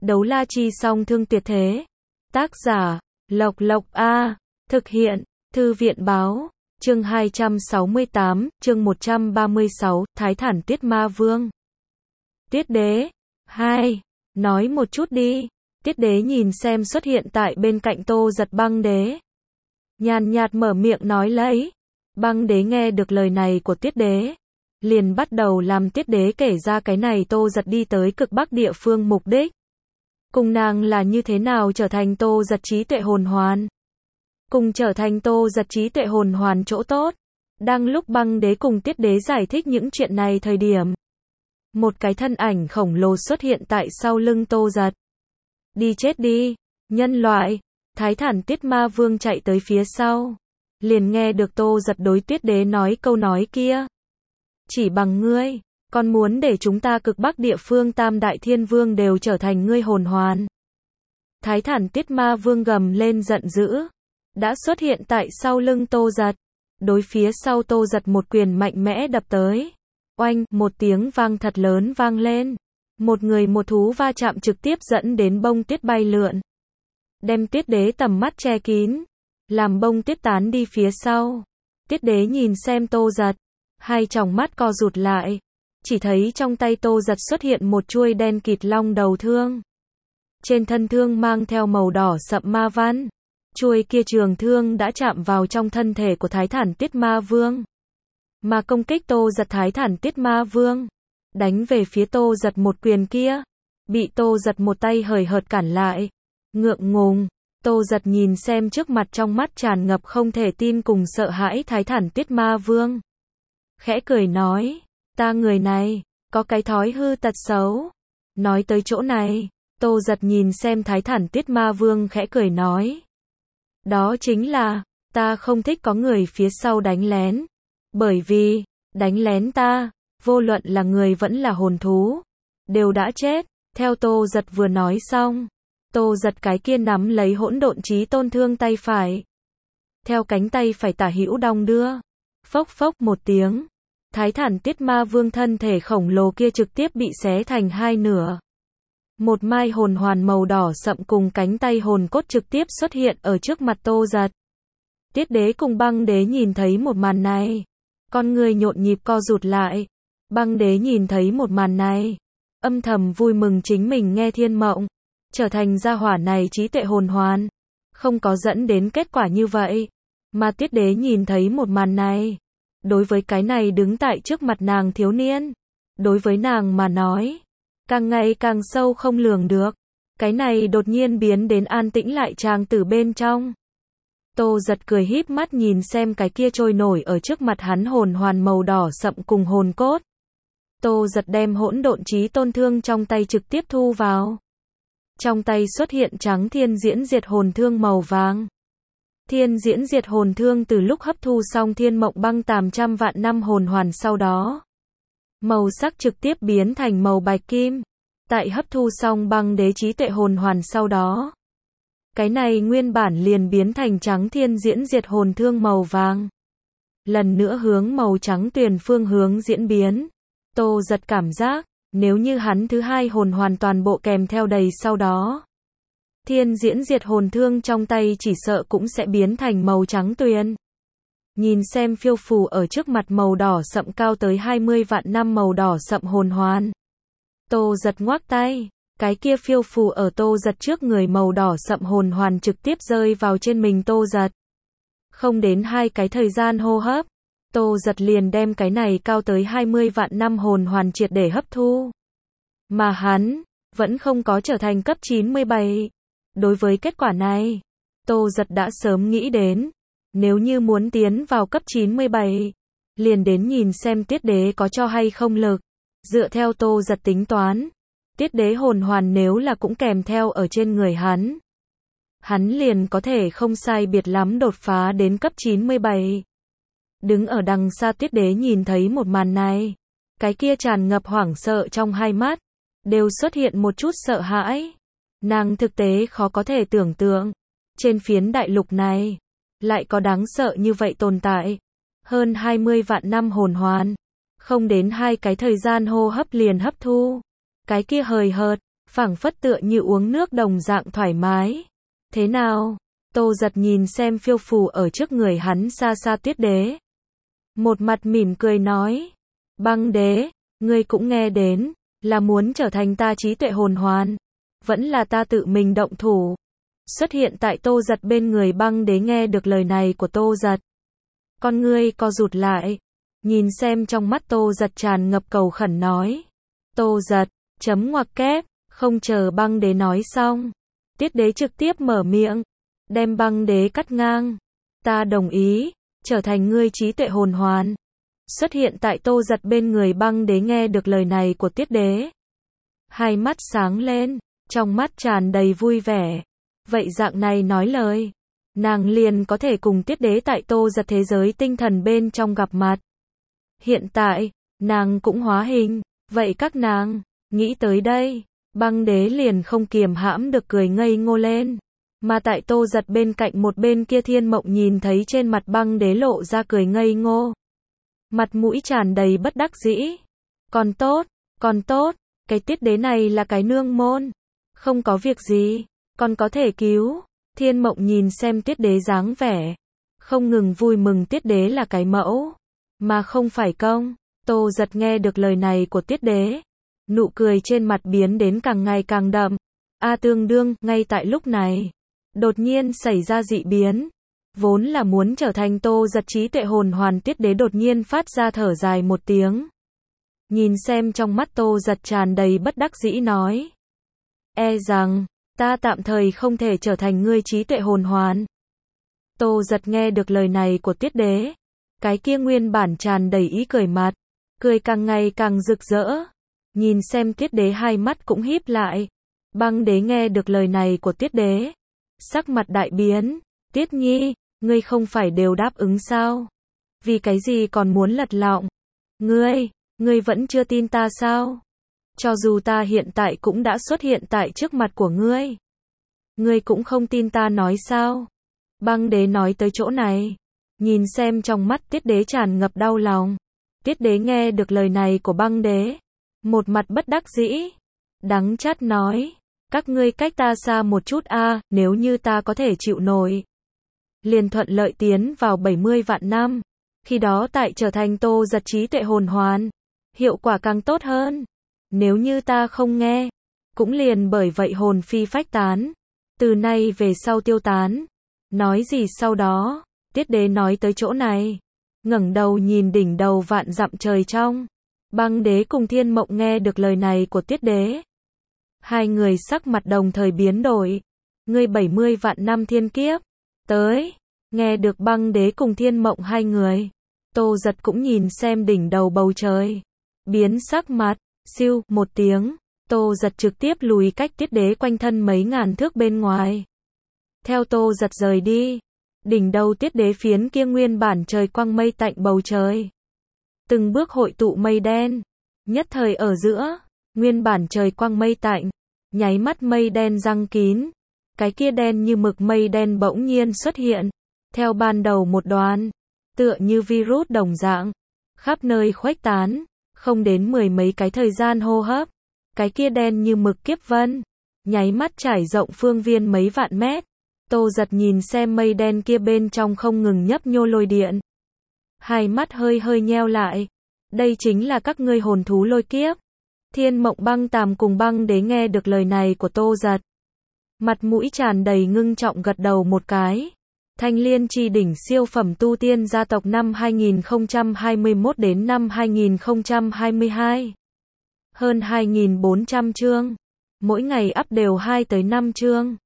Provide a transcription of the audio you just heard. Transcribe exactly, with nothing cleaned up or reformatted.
Đấu la chi song thương tuyệt thế. Tác giả, Lộc Lộc A. Thực hiện, Thư viện báo. Chương hai trăm sáu mươi tám, chương một trăm ba mươi sáu, Thái Thản Tiết Ma Vương. Tiết Đế. hai. Nói một chút đi. Tiết Đế nhìn xem xuất hiện tại bên cạnh Tô Giật Băng Đế. Nhàn nhạt mở miệng nói lấy. Băng Đế nghe được lời này của Tiết Đế, liền bắt đầu làm Tiết Đế kể ra cái này Tô Giật đi tới cực Bắc địa phương mục đích. Cùng nàng là như thế nào trở thành Tô Giật trí tuệ hồn hoàn. Cùng trở thành Tô Giật trí tuệ hồn hoàn chỗ tốt. Đang lúc Băng Đế cùng Tiết Đế giải thích những chuyện này thời điểm, một cái thân ảnh khổng lồ xuất hiện tại sau lưng Tô Giật. Đi chết đi, nhân loại. Thái Thản Tiết Ma Vương chạy tới phía sau, liền nghe được Tô Giật đối Tiết Đế nói câu nói kia. Chỉ bằng ngươi, còn muốn để chúng ta cực Bắc địa phương Tam Đại Thiên Vương đều trở thành ngươi hồn hoàn. Thái Thản Tiết Ma Vương gầm lên giận dữ, đã xuất hiện tại sau lưng Tô Giật, đối phía sau Tô Giật một quyền mạnh mẽ đập tới. Oanh, một tiếng vang thật lớn vang lên. Một người một thú va chạm trực tiếp dẫn đến bông tuyết bay lượn, đem Tiết Đế tầm mắt che kín, làm bông tuyết tán đi phía sau. Tiết Đế nhìn xem Tô Giật, hai tròng mắt co rụt lại, chỉ thấy trong tay Tô Giật xuất hiện một chuôi đen kịt long đầu thương. Trên thân thương mang theo màu đỏ sậm ma văn. Chuôi kia trường thương đã chạm vào trong thân thể của Thái Thản Tiết Ma Vương, mà công kích Tô Giật. Thái Thản Tiết Ma Vương đánh về phía Tô Giật một quyền kia, bị Tô Giật một tay hời hợt cản lại. Ngượng ngùng, Tô Giật nhìn xem trước mặt trong mắt tràn ngập không thể tin cùng sợ hãi Thái Thản Tiết Ma Vương, khẽ cười nói, ta người này, có cái thói hư tật xấu. Nói tới chỗ này, Tô Giật nhìn xem Thái Thản Tiết Ma Vương khẽ cười nói, đó chính là, ta không thích có người phía sau đánh lén. Bởi vì, đánh lén ta, vô luận là người vẫn là hồn thú, đều đã chết. Theo Tô Giật vừa nói xong, Tô Giật cái kia nắm lấy hỗn độn chí tôn thương tay phải, theo cánh tay phải tả hữu đong đưa. Phốc phốc một tiếng, Thái Thản Tiết Ma Vương thân thể khổng lồ kia trực tiếp bị xé thành hai nửa. Một mai hồn hoàn màu đỏ sậm cùng cánh tay hồn cốt trực tiếp xuất hiện ở trước mặt Tô Giật. Tiết Đế cùng Băng Đế nhìn thấy một màn này, con người nhộn nhịp co rụt lại. Băng Đế nhìn thấy một màn này, âm thầm vui mừng chính mình nghe thiên mộng, trở thành gia hỏa này trí tuệ hồn hoàn, không có dẫn đến kết quả như vậy. Mà Tiết Đế nhìn thấy một màn này, đối với cái này đứng tại trước mặt nàng thiếu niên, đối với nàng mà nói, càng ngày càng sâu không lường được. Cái này đột nhiên biến đến an tĩnh lại tràng tử bên trong. Tô Giật cười híp mắt nhìn xem cái kia trôi nổi ở trước mặt hắn hồn hoàn màu đỏ sậm cùng hồn cốt. Tô Giật đem hỗn độn chí tôn thương trong tay trực tiếp thu vào. Trong tay xuất hiện trắng thiên diễn diệt hồn thương màu vàng. Thiên diễn diệt hồn thương từ lúc hấp thu xong thiên mộng băng tám trăm vạn năm hồn hoàn sau đó, màu sắc trực tiếp biến thành màu bạch kim. Tại hấp thu xong Băng Đế trí tuệ hồn hoàn sau đó, cái này nguyên bản liền biến thành trắng thiên diễn diệt hồn thương màu vàng, lần nữa hướng màu trắng tuyền phương hướng diễn biến. Tô Giật cảm giác, nếu như hắn thứ hai hồn hoàn toàn bộ kèm theo đầy sau đó, thiên diễn diệt hồn thương trong tay chỉ sợ cũng sẽ biến thành màu trắng tuyền. Nhìn xem phiêu phù ở trước mặt màu đỏ sậm cao tới hai mươi vạn năm màu đỏ sậm hồn hoàn, Tô Giật ngoác tay, cái kia phiêu phù ở Tô Giật trước người màu đỏ sậm hồn hoàn trực tiếp rơi vào trên mình Tô Giật. Không đến hai cái thời gian hô hấp, Tô Giật liền đem cái này cao tới hai mươi vạn năm hồn hoàn triệt để hấp thu. Mà hắn, vẫn không có trở thành cấp chín mươi bảy. Đối với kết quả này, Tô Giật đã sớm nghĩ đến, nếu như muốn tiến vào cấp chín mươi bảy, liền đến nhìn xem Tiết Đế có cho hay không lực. Dựa theo Tô Giật tính toán, Tiết Đế hồn hoàn nếu là cũng kèm theo ở trên người hắn, hắn liền có thể không sai biệt lắm đột phá đến cấp chín mươi bảy. Đứng ở đằng xa Tiết Đế nhìn thấy một màn này, cái kia tràn ngập hoảng sợ trong hai mắt, đều xuất hiện một chút sợ hãi. Nàng thực tế khó có thể tưởng tượng, trên phiến đại lục này, lại có đáng sợ như vậy tồn tại. Hơn hai mươi vạn năm hồn hoàn, không đến hai cái thời gian hô hấp liền hấp thu. Cái kia hời hợt, phảng phất tựa như uống nước đồng dạng thoải mái. Thế nào? Tô Giật nhìn xem phiêu phù ở trước người hắn xa xa Tuyết Đế. Một mặt mỉm cười nói. Băng Đế, ngươi cũng nghe đến, là muốn trở thành ta trí tuệ hồn hoàn. Vẫn là ta tự mình động thủ. Xuất hiện tại Tô Giật bên người Băng Đế nghe được lời này của Tô Giật. Con ngươi co rụt lại. Nhìn xem trong mắt Tô Giật tràn ngập cầu khẩn nói. Tô Giật, chấm ngoặc kép, không chờ Băng Đế nói xong. Tuyết Đế trực tiếp mở miệng. Đem Băng Đế cắt ngang. Ta đồng ý, trở thành ngươi trí tuệ hồn hoàn. Xuất hiện tại Tô Giật bên người Băng Đế nghe được lời này của Tuyết Đế. Hai mắt sáng lên, trong mắt tràn đầy vui vẻ. Vậy dạng này nói lời, nàng liền có thể cùng Tuyết Đế tại Tô Giật thế giới tinh thần bên trong gặp mặt. Hiện tại, nàng cũng hóa hình, vậy các nàng, nghĩ tới đây, Băng Đế liền không kiềm hãm được cười ngây ngô lên. Mà tại Tô Giật bên cạnh một bên kia Thiên Mộng nhìn thấy trên mặt Băng Đế lộ ra cười ngây ngô. Mặt mũi tràn đầy bất đắc dĩ. Còn tốt, còn tốt, cái Tuyết Đế này là cái nương môn. Không có việc gì, còn có thể cứu. Thiên Mộng nhìn xem Tuyết Đế dáng vẻ. Không ngừng vui mừng Tuyết Đế là cái mẫu. Mà không phải công. Tô Giật nghe được lời này của Tuyết Đế. Nụ cười trên mặt biến đến càng ngày càng đậm. A tương đương, ngay tại lúc này. Đột nhiên xảy ra dị biến. Vốn là muốn trở thành Tô Giật trí tuệ hồn hoàn Tuyết Đế đột nhiên phát ra thở dài một tiếng. Nhìn xem trong mắt Tô Giật tràn đầy bất đắc dĩ nói. E rằng, ta tạm thời không thể trở thành ngươi trí tuệ hồn hoàn. Tô Giật nghe được lời này của Tuyết Đế. Cái kia nguyên bản tràn đầy ý cười mặt. Cười càng ngày càng rực rỡ. Nhìn xem Tuyết Đế hai mắt cũng híp lại. Băng Đế nghe được lời này của Tuyết Đế. Sắc mặt đại biến. Tuyết Nhi, ngươi không phải đều đáp ứng sao? Vì cái gì còn muốn lật lọng? Ngươi, ngươi vẫn chưa tin ta sao? Cho dù ta hiện tại cũng đã xuất hiện tại trước mặt của ngươi. Ngươi cũng không tin ta nói sao? Băng Đế nói tới chỗ này. Nhìn xem trong mắt Tuyết Đế tràn ngập đau lòng. Tuyết Đế nghe được lời này của Băng Đế. Một mặt bất đắc dĩ. Đắng chát nói. Các ngươi cách ta xa một chút a, nếu như ta có thể chịu nổi. Liền thuận lợi tiến vào bảy mươi vạn năm. Khi đó tại trở thành Tô Giật trí tuệ hồn hoàn. Hiệu quả càng tốt hơn. Nếu như ta không nghe. Cũng liền bởi vậy hồn phi phách tán. Từ nay về sau tiêu tán. Nói gì sau đó. Tuyết Đế nói tới chỗ này. Ngẩng đầu nhìn đỉnh đầu vạn dặm trời trong. Băng Đế cùng Thiên Mộng nghe được lời này của Tuyết Đế. Hai người sắc mặt đồng thời biến đổi. Ngươi bảy mươi vạn năm thiên kiếp. Tới. Nghe được Băng Đế cùng Thiên Mộng hai người. Tô Giật cũng nhìn xem đỉnh đầu bầu trời. Biến sắc mặt. Siêu, một tiếng. Tô Giật trực tiếp lùi cách Tuyết Đế quanh thân mấy ngàn thước bên ngoài. Theo Tô Giật rời đi. Đỉnh đầu Tuyết Đế phiến kia nguyên bản trời quang mây tạnh bầu trời. Từng bước hội tụ mây đen. Nhất thời ở giữa. Nguyên bản trời quang mây tạnh. Nháy mắt mây đen răng kín. Cái kia đen như mực mây đen bỗng nhiên xuất hiện. Theo ban đầu một đoàn. Tựa như virus đồng dạng. Khắp nơi khuếch tán. Không đến mười mấy cái thời gian hô hấp. Cái kia đen như mực kiếp vân. Nháy mắt trải rộng phương viên mấy vạn mét. Tô Giật nhìn xem mây đen kia bên trong không ngừng nhấp nhô lôi điện. Hai mắt hơi hơi nheo lại. Đây chính là các ngươi hồn thú lôi kiếp. Thiên Mộng Băng Tàm cùng Băng Đế nghe được lời này của Tô Giật. Mặt mũi tràn đầy ngưng trọng gật đầu một cái. Thanh Liên Chi Đỉnh siêu phẩm tu tiên gia tộc năm hai nghìn không trăm hai mươi mốt đến năm hai nghìn không trăm hai mươi hai. Hơn hai nghìn bốn trăm chương. Mỗi ngày up đều hai tới năm chương.